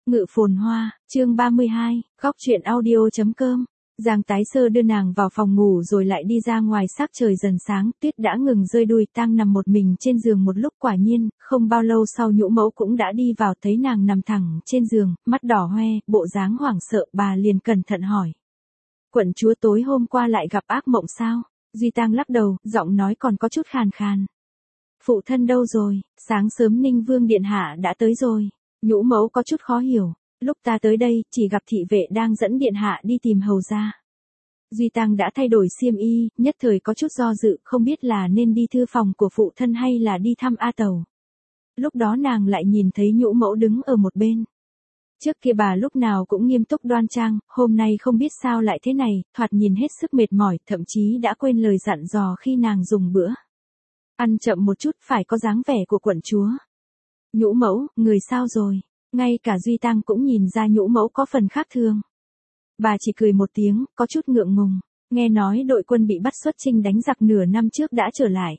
Ngự phồn hoa, chương 32, góc truyện audio.com. Giang Tái Sơ đưa nàng vào phòng ngủ rồi lại đi ra ngoài, sắc trời dần sáng, tuyết đã ngừng rơi, đuôi tang nằm một mình trên giường một lúc. Quả nhiên, không bao lâu sau Nhũ Mẫu cũng đã đi vào, thấy nàng nằm thẳng trên giường, mắt đỏ hoe, bộ dáng hoảng sợ, bà liền cẩn thận hỏi. Quận chúa tối hôm qua lại gặp ác mộng sao? Duy Tang lắc đầu, giọng nói còn có chút khàn khàn. Phụ thân đâu rồi? Sáng sớm Ninh Vương điện hạ đã tới rồi. Nhũ Mẫu có chút khó hiểu, lúc ta tới đây, chỉ gặp thị vệ đang dẫn điện hạ đi tìm hầu gia. Duy Tăng đã thay đổi xiêm y, nhất thời có chút do dự, không biết là nên đi thư phòng của phụ thân hay là đi thăm A Tẩu. Lúc đó nàng lại nhìn thấy Nhũ Mẫu đứng ở một bên. Trước kia bà lúc nào cũng nghiêm túc đoan trang, hôm nay không biết sao lại thế này, thoạt nhìn hết sức mệt mỏi, thậm chí đã quên lời dặn dò khi nàng dùng bữa. Ăn chậm một chút, phải có dáng vẻ của quận chúa. Nhũ Mẫu, người sao rồi? Ngay cả Duy Tăng cũng nhìn ra Nhũ Mẫu có phần khác thường. Bà chỉ cười một tiếng, có chút ngượng ngùng. Nghe nói đội quân bị bắt xuất chinh đánh giặc nửa năm trước đã trở lại.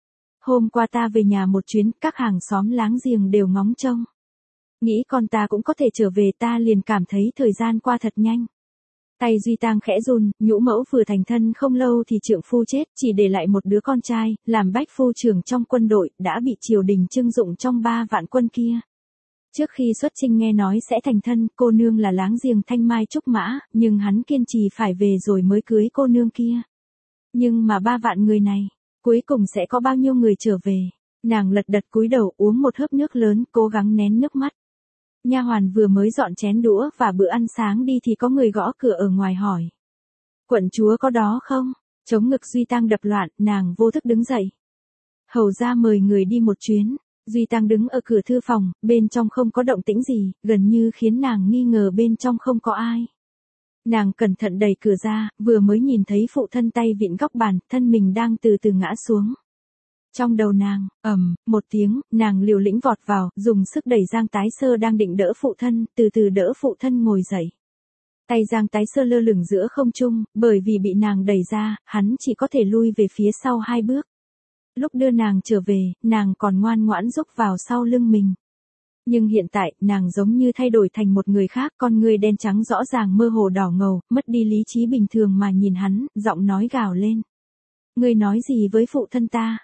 Hôm qua ta về nhà một chuyến, các hàng xóm láng giềng đều ngóng trông. Nghĩ con ta cũng có thể trở về, ta liền cảm thấy thời gian qua thật nhanh. Tay Duy Tăng khẽ run, Nhũ Mẫu vừa thành thân không lâu thì trượng phu chết, chỉ để lại một đứa con trai, làm bách phu trưởng trong quân đội, đã bị triều đình trưng dụng trong 3 vạn quân kia. Trước khi xuất chinh nghe nói sẽ thành thân, cô nương là láng giềng Thanh Mai Trúc Mã, nhưng hắn kiên trì phải về rồi mới cưới cô nương kia. Nhưng mà 3 vạn người này, cuối cùng sẽ có bao nhiêu người trở về? Nàng lật đật cúi đầu uống một hớp nước lớn, cố gắng nén nước mắt. Nha hoàn vừa mới dọn chén đũa và bữa ăn sáng đi thì có người gõ cửa ở ngoài hỏi. Quận chúa có đó không? Chống ngực Duy Tăng đập loạn, nàng vô thức đứng dậy. Hầu gia mời người đi một chuyến. Duy Tăng đứng ở cửa thư phòng, bên trong không có động tĩnh gì, gần như khiến nàng nghi ngờ bên trong không có ai. Nàng cẩn thận đẩy cửa ra, vừa mới nhìn thấy phụ thân tay vịn góc bàn, thân mình đang từ từ ngã xuống. Trong đầu nàng, một tiếng, nàng liều lĩnh vọt vào, dùng sức đẩy Giang Tái Sơ đang định đỡ phụ thân, từ từ đỡ phụ thân ngồi dậy. Tay Giang Tái Sơ lơ lửng giữa không trung, bởi vì bị nàng đẩy ra, hắn chỉ có thể lui về phía sau 2 bước. Lúc đưa nàng trở về, nàng còn ngoan ngoãn rúc vào sau lưng mình. Nhưng hiện tại, nàng giống như thay đổi thành một người khác, con người đen trắng rõ ràng mơ hồ đỏ ngầu, mất đi lý trí bình thường mà nhìn hắn, giọng nói gào lên. Ngươi nói gì với phụ thân ta?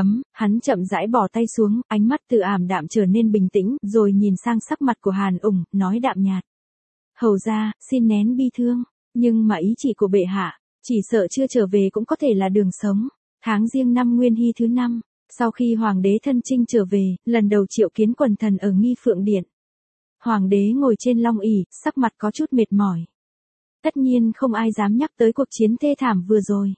Hắn chậm rãi bỏ tay xuống, ánh mắt từ ảm đạm trở nên bình tĩnh, rồi nhìn sang sắc mặt của Hàn Ủng, nói đạm nhạt. Hầu gia, xin nén bi thương, nhưng mà ý chỉ của bệ hạ, chỉ sợ chưa trở về cũng có thể là đường sống. Tháng Giêng năm Nguyên Hy thứ 5, sau khi Hoàng đế thân chinh trở về, lần đầu triệu kiến quần thần ở Nghi Phượng Điện. Hoàng đế ngồi trên long ỷ, sắc mặt có chút mệt mỏi. Tất nhiên không ai dám nhắc tới cuộc chiến thê thảm vừa rồi.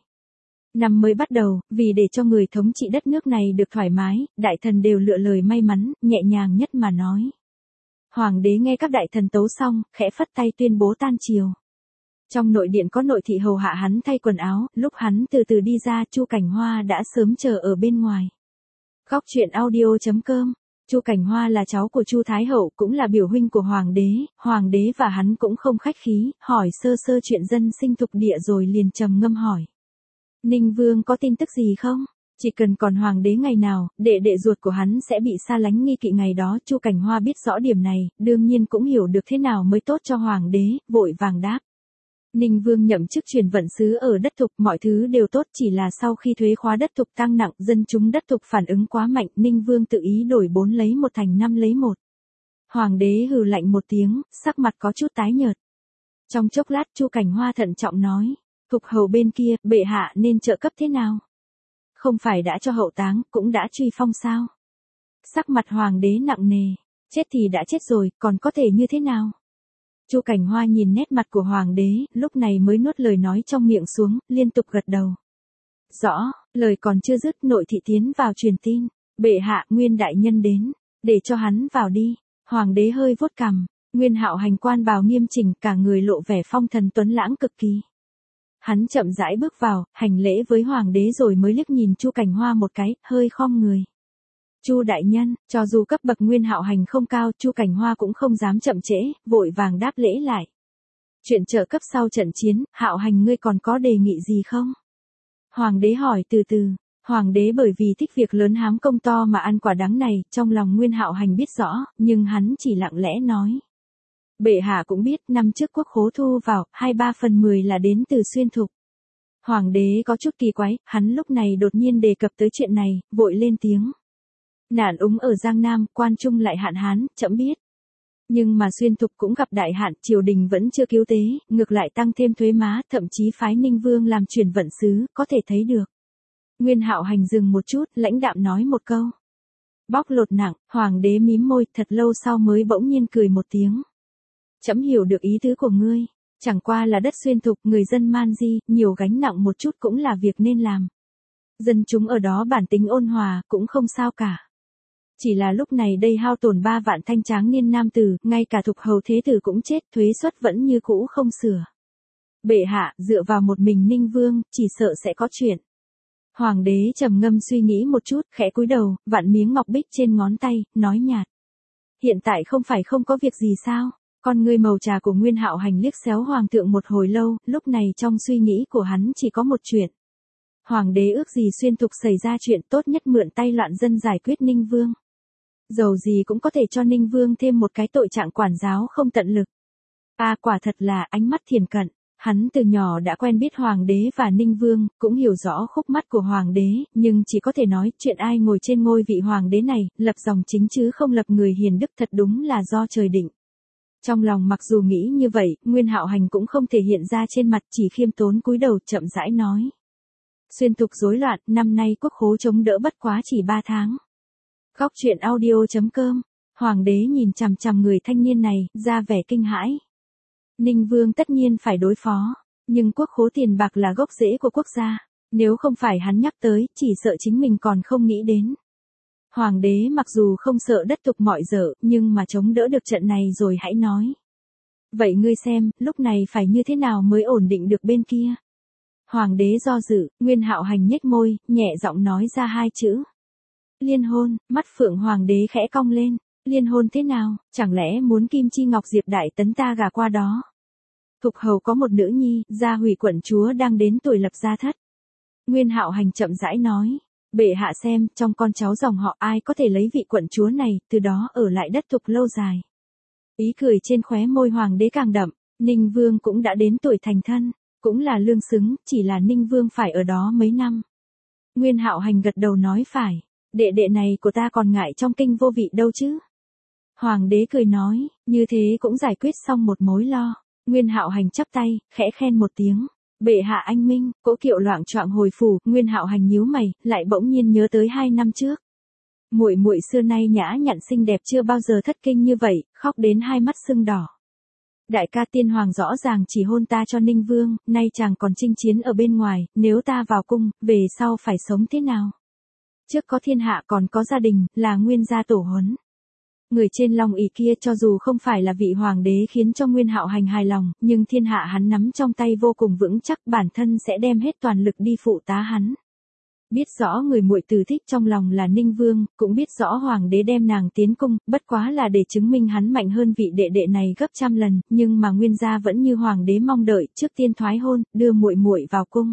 Năm mới bắt đầu, vì để cho người thống trị đất nước này được thoải mái, đại thần đều lựa lời may mắn, nhẹ nhàng nhất mà nói. Hoàng đế nghe các đại thần tấu xong, khẽ phất tay tuyên bố tan triều. Trong nội điện có nội thị hầu hạ hắn thay quần áo, lúc hắn từ từ đi ra, Chu Cảnh Hoa đã sớm chờ ở bên ngoài. Góc truyện audio.com. Chu Cảnh Hoa là cháu của Chu Thái Hậu, cũng là biểu huynh của Hoàng đế và hắn cũng không khách khí, hỏi sơ sơ chuyện dân sinh thuộc địa rồi liền trầm ngâm hỏi. Ninh Vương có tin tức gì không? Chỉ cần còn Hoàng đế ngày nào, đệ ruột của hắn sẽ bị sa lánh nghi kỵ ngày đó. Chu Cảnh Hoa biết rõ điểm này, đương nhiên cũng hiểu được thế nào mới tốt cho Hoàng đế, vội vàng đáp. Ninh Vương nhậm chức truyền vận sứ ở đất thục, mọi thứ đều tốt, chỉ là sau khi thuế khóa đất thục tăng nặng, dân chúng đất thục phản ứng quá mạnh, Ninh Vương tự ý đổi 4 lấy 1 thành 5 lấy 1. Hoàng đế hừ lạnh một tiếng, sắc mặt có chút tái nhợt. Trong chốc lát Chu Cảnh Hoa thận trọng nói, thục hầu bên kia, bệ hạ nên trợ cấp thế nào? Không phải đã cho hậu táng, cũng đã truy phong sao? Sắc mặt Hoàng đế nặng nề, chết thì đã chết rồi, còn có thể như thế nào? Chu Cảnh Hoa nhìn nét mặt của Hoàng đế, lúc này mới nuốt lời nói trong miệng xuống, liên tục gật đầu. Rõ, lời còn chưa dứt, nội thị tiến vào truyền tin, bệ hạ, Nguyên đại nhân đến, để cho hắn vào đi. Hoàng đế hơi vuốt cằm, Nguyên Hạo hành quan bào nghiêm chỉnh, cả người lộ vẻ phong thần tuấn lãng cực kỳ. Hắn chậm rãi bước vào, hành lễ với Hoàng đế rồi mới liếc nhìn Chu Cảnh Hoa một cái, hơi khom người. Chu đại nhân, cho dù cấp bậc Nguyên Hạo hành không cao, Chu Cảnh Hoa cũng không dám chậm trễ, vội vàng đáp lễ lại. Chuyện trợ cấp sau trận chiến, Hạo hành ngươi còn có đề nghị gì không? Hoàng đế hỏi từ từ. Hoàng đế bởi vì thích việc lớn hám công to mà ăn quả đắng này, trong lòng Nguyên Hạo hành biết rõ, nhưng hắn chỉ lặng lẽ nói. Bệ hạ cũng biết năm trước quốc khố thu vào, 2/3 là đến từ Xuyên Thục. Hoàng đế có chút kỳ quái, hắn lúc này đột nhiên đề cập tới chuyện này, vội lên tiếng. Nạn úng ở Giang Nam, quan trung lại hạn hán, trẫm biết. Nhưng mà Xuyên Thục cũng gặp đại hạn, triều đình vẫn chưa cứu tế, ngược lại tăng thêm thuế má, thậm chí phái Ninh Vương làm chuyển vận sứ, có thể thấy được. Nguyên Hạo Hành dừng một chút, lãnh đạm nói một câu. Bóc lột nặng, hoàng đế mím môi, thật lâu sau mới bỗng nhiên cười một tiếng. Trẫm hiểu được ý tứ của ngươi, chẳng qua là đất Xuyên Thục, người dân man di, nhiều gánh nặng một chút cũng là việc nên làm. Dân chúng ở đó bản tính ôn hòa, cũng không sao cả. Chỉ là lúc này đây hao tổn 3 vạn thanh tráng niên nam tử, ngay cả Thục hầu thế tử cũng chết, thuế suất vẫn như cũ không sửa. Bệ hạ, dựa vào một mình Ninh Vương, chỉ sợ sẽ có chuyện. Hoàng đế trầm ngâm suy nghĩ một chút, khẽ cúi đầu, vặn miếng ngọc bích trên ngón tay, nói nhạt. Hiện tại không phải không có việc gì sao? Con ngươi màu trà của Nguyên Hạo Hành liếc xéo hoàng thượng một hồi lâu, lúc này trong suy nghĩ của hắn chỉ có một chuyện. Hoàng đế ước gì Xuyên Thục xảy ra chuyện, tốt nhất mượn tay loạn dân giải quyết Ninh Vương. Dầu gì cũng có thể cho Ninh Vương thêm một cái tội trạng quản giáo không tận lực. Quả thật là ánh mắt thiền cận. Hắn từ nhỏ đã quen biết hoàng đế và Ninh Vương, cũng hiểu rõ khúc mắc của hoàng đế, nhưng chỉ có thể nói chuyện ai ngồi trên ngôi vị hoàng đế này, lập dòng chính chứ không lập người hiền đức, thật đúng là do trời định. Trong lòng mặc dù nghĩ như vậy, Nguyên Hạo Hành cũng không thể hiện ra trên mặt, chỉ khiêm tốn cúi đầu chậm rãi nói. Xuyên Thục rối loạn, năm nay quốc khố chống đỡ bất quá chỉ 3 tháng. Góc truyện audio.com, hoàng đế nhìn chằm chằm người thanh niên này, ra vẻ kinh hãi. Ninh Vương tất nhiên phải đối phó, nhưng quốc khố tiền bạc là gốc rễ của quốc gia, nếu không phải hắn nhắc tới, chỉ sợ chính mình còn không nghĩ đến. Hoàng đế mặc dù không sợ đất tục mọi dở, nhưng mà chống đỡ được trận này rồi hãy nói. Vậy ngươi xem, lúc này phải như thế nào mới ổn định được bên kia? Hoàng đế do dự, Nguyên Hạo Hành nhếch môi, nhẹ giọng nói ra 2 chữ. Liên hôn, mắt phượng hoàng đế khẽ cong lên. Liên hôn thế nào, chẳng lẽ muốn Kim Chi Ngọc Diệp Đại Tấn ta gả qua đó? Thục hầu có một nữ nhi, Gia Hủy quận chúa đang đến tuổi lập gia thất. Nguyên Hạo Hành chậm rãi nói, bệ hạ xem, trong con cháu dòng họ ai có thể lấy vị quận chúa này, từ đó ở lại đất Thục lâu dài. Ý cười trên khóe môi hoàng đế càng đậm, Ninh Vương cũng đã đến tuổi thành thân, cũng là lương xứng, chỉ là Ninh Vương phải ở đó mấy năm. Nguyên Hạo Hành gật đầu nói phải, đệ đệ này của ta còn ngại trong kinh vô vị đâu chứ. Hoàng đế cười nói, như thế cũng giải quyết xong một mối lo. Nguyên Hạo Hành chắp tay, khẽ khen một tiếng. Bệ hạ anh minh, cỗ kiệu loạng choạng hồi phủ, Nguyên Hạo Hành nhíu mày, lại bỗng nhiên nhớ tới 2 năm trước. Muội muội xưa nay nhã nhặn xinh đẹp chưa bao giờ thất kinh như vậy, khóc đến 2 mắt sưng đỏ. Đại ca tiên hoàng rõ ràng chỉ hôn ta cho Ninh Vương, nay chàng còn chinh chiến ở bên ngoài, nếu ta vào cung, về sau phải sống thế nào? Trước có thiên hạ còn có gia đình, là Nguyên gia tổ huấn. Người trên long ỷ kia cho dù không phải là vị hoàng đế khiến cho Nguyên Hạo Hành hài lòng, nhưng thiên hạ hắn nắm trong tay vô cùng vững chắc, bản thân sẽ đem hết toàn lực đi phụ tá hắn. Biết rõ người muội tử thích trong lòng là Ninh Vương, cũng biết rõ hoàng đế đem nàng tiến cung, bất quá là để chứng minh hắn mạnh hơn vị đệ đệ này gấp trăm lần, nhưng mà Nguyên gia vẫn như hoàng đế mong đợi, trước tiên thoái hôn, đưa muội muội vào cung.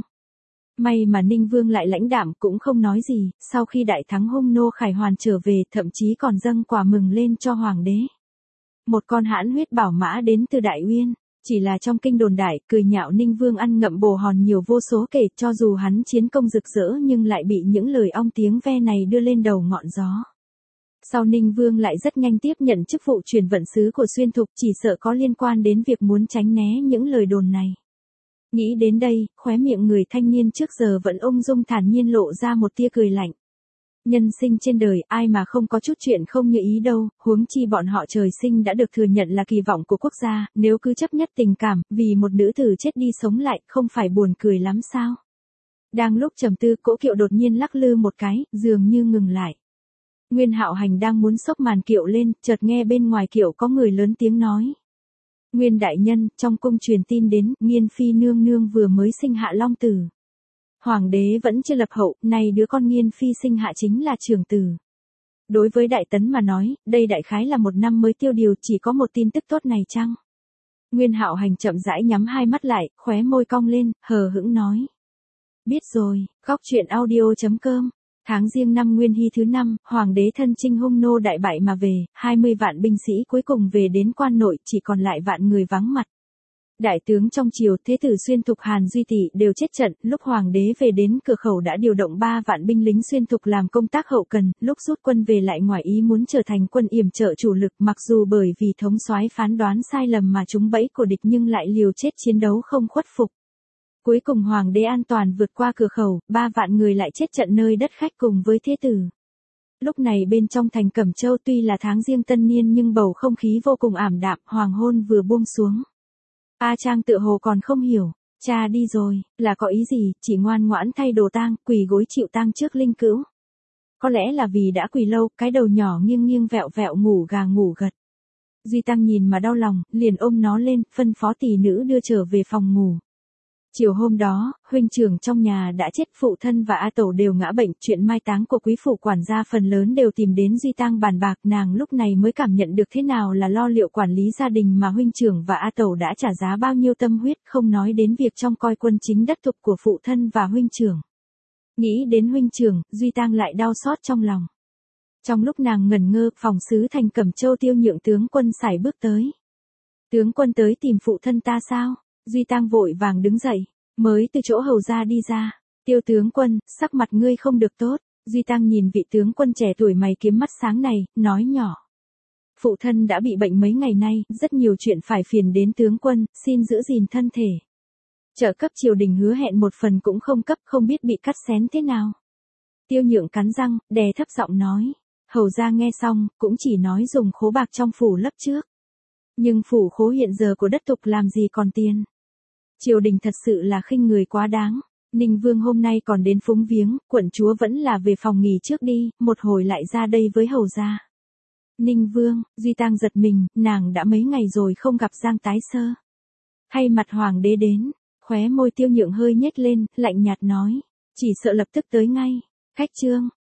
May mà Ninh Vương lại lãnh đạm cũng không nói gì, sau khi đại thắng Hung Nô Khải Hoàn trở về thậm chí còn dâng quà mừng lên cho hoàng đế. Một con hãn huyết bảo mã đến từ Đại Uyên, chỉ là trong kinh đồn đại, cười nhạo Ninh Vương ăn ngậm bồ hòn nhiều vô số kể, cho dù hắn chiến công rực rỡ nhưng lại bị những lời ong tiếng ve này đưa lên đầu ngọn gió. Sau Ninh Vương lại rất nhanh tiếp nhận chức vụ chuyển vận sứ của Xuyên Thục, chỉ sợ có liên quan đến việc muốn tránh né những lời đồn này. Nghĩ đến đây, khóe miệng người thanh niên trước giờ vẫn ung dung thản nhiên lộ ra một tia cười lạnh. Nhân sinh trên đời, ai mà không có chút chuyện không như ý đâu, huống chi bọn họ trời sinh đã được thừa nhận là kỳ vọng của quốc gia, nếu cứ chấp nhất tình cảm, vì một nữ tử chết đi sống lại, không phải buồn cười lắm sao? Đang lúc trầm tư, cỗ kiệu đột nhiên lắc lư một cái, dường như ngừng lại. Nguyên Hạo Hành đang muốn xốc màn kiệu lên, chợt nghe bên ngoài kiệu có người lớn tiếng nói. Nguyên đại nhân, trong cung truyền tin đến, Nghiên phi nương nương vừa mới sinh hạ long tử. Hoàng đế vẫn chưa lập hậu, nay đứa con Nghiên phi sinh hạ chính là trưởng tử. Đối với Đại Tấn mà nói, đây đại khái là một năm mới tiêu điều, chỉ có một tin tức tốt này chăng? Nguyên Hạo Hành chậm rãi nhắm 2 mắt lại, khóe môi cong lên, hờ hững nói. Biết rồi, góc truyện audio.com Tháng Giêng năm Nguyên Hy thứ 5, hoàng đế thân chinh hung nô đại bại mà về, 20 vạn binh sĩ cuối cùng về đến quan nội, chỉ còn lại vạn người vắng mặt. Đại tướng trong triều, thế tử Xuyên Thục Hàn Duy Tỷ đều chết trận, lúc hoàng đế về đến cửa khẩu đã điều động 3 vạn binh lính Xuyên Thục làm công tác hậu cần, lúc rút quân về lại ngoài ý muốn trở thành quân yểm trợ chủ lực, mặc dù bởi vì thống soái phán đoán sai lầm mà trúng bẫy của địch nhưng lại liều chết chiến đấu không khuất phục. Cuối cùng hoàng đế an toàn vượt qua cửa khẩu, 3 vạn người lại chết trận nơi đất khách cùng với thế tử. Lúc này bên trong thành Cẩm Châu tuy là tháng Giêng tân niên nhưng bầu không khí vô cùng ảm đạm, hoàng hôn vừa buông xuống. A Trang tựa hồ còn không hiểu, cha đi rồi, là có ý gì, chỉ ngoan ngoãn thay đồ tang, quỳ gối chịu tang trước linh cữu. Có lẽ là vì đã quỳ lâu, cái đầu nhỏ nghiêng nghiêng vẹo vẹo ngủ gà ngủ gật. Duy Tăng nhìn mà đau lòng, liền ôm nó lên, phân phó tỷ nữ đưa trở về phòng ngủ. Chiều hôm đó, huynh trưởng trong nhà đã chết, phụ thân và A Tẩu đều ngã bệnh, chuyện mai táng của quý phủ quản gia phần lớn đều tìm đến Duy Tăng bàn bạc, nàng lúc này mới cảm nhận được thế nào là lo liệu quản lý gia đình mà huynh trưởng và A Tẩu đã trả giá bao nhiêu tâm huyết, không nói đến việc trông coi quân chính đất thục của phụ thân và huynh trưởng. Nghĩ đến huynh trưởng, Duy Tăng lại đau xót trong lòng. Trong lúc nàng ngẩn ngơ, phòng sứ thành Cẩm Châu Tiêu Nhượng tướng quân sải bước tới. Tướng quân tới tìm phụ thân ta sao? Duy Tăng vội vàng đứng dậy, mới từ chỗ hầu ra đi ra. Tiêu tướng quân, sắc mặt ngươi không được tốt. Duy Tăng nhìn vị tướng quân trẻ tuổi mày kiếm mắt sáng này, nói nhỏ. Phụ thân đã bị bệnh mấy ngày nay, rất nhiều chuyện phải phiền đến tướng quân, xin giữ gìn thân thể. Trợ cấp triều đình hứa hẹn một phần cũng không cấp, không biết bị cắt xén thế nào. Tiêu Nhượng cắn răng, đè thấp giọng nói. Hầu ra nghe xong, cũng chỉ nói dùng khố bạc trong phủ lấp trước. Nhưng phủ khố hiện giờ của đất thục làm gì còn tiền. Triều đình thật sự là khinh người quá đáng. Ninh Vương hôm nay còn đến phúng viếng, quận chúa vẫn là về phòng nghỉ trước đi, một hồi lại ra đây với hầu gia. Ninh Vương, Duy Tăng giật mình, nàng đã mấy ngày rồi không gặp Giang Tái Sơ. Hay mặt hoàng đế đến, khóe môi Tiêu Nhượng hơi nhếch lên, lạnh nhạt nói, chỉ sợ lập tức tới ngay. Khách trương,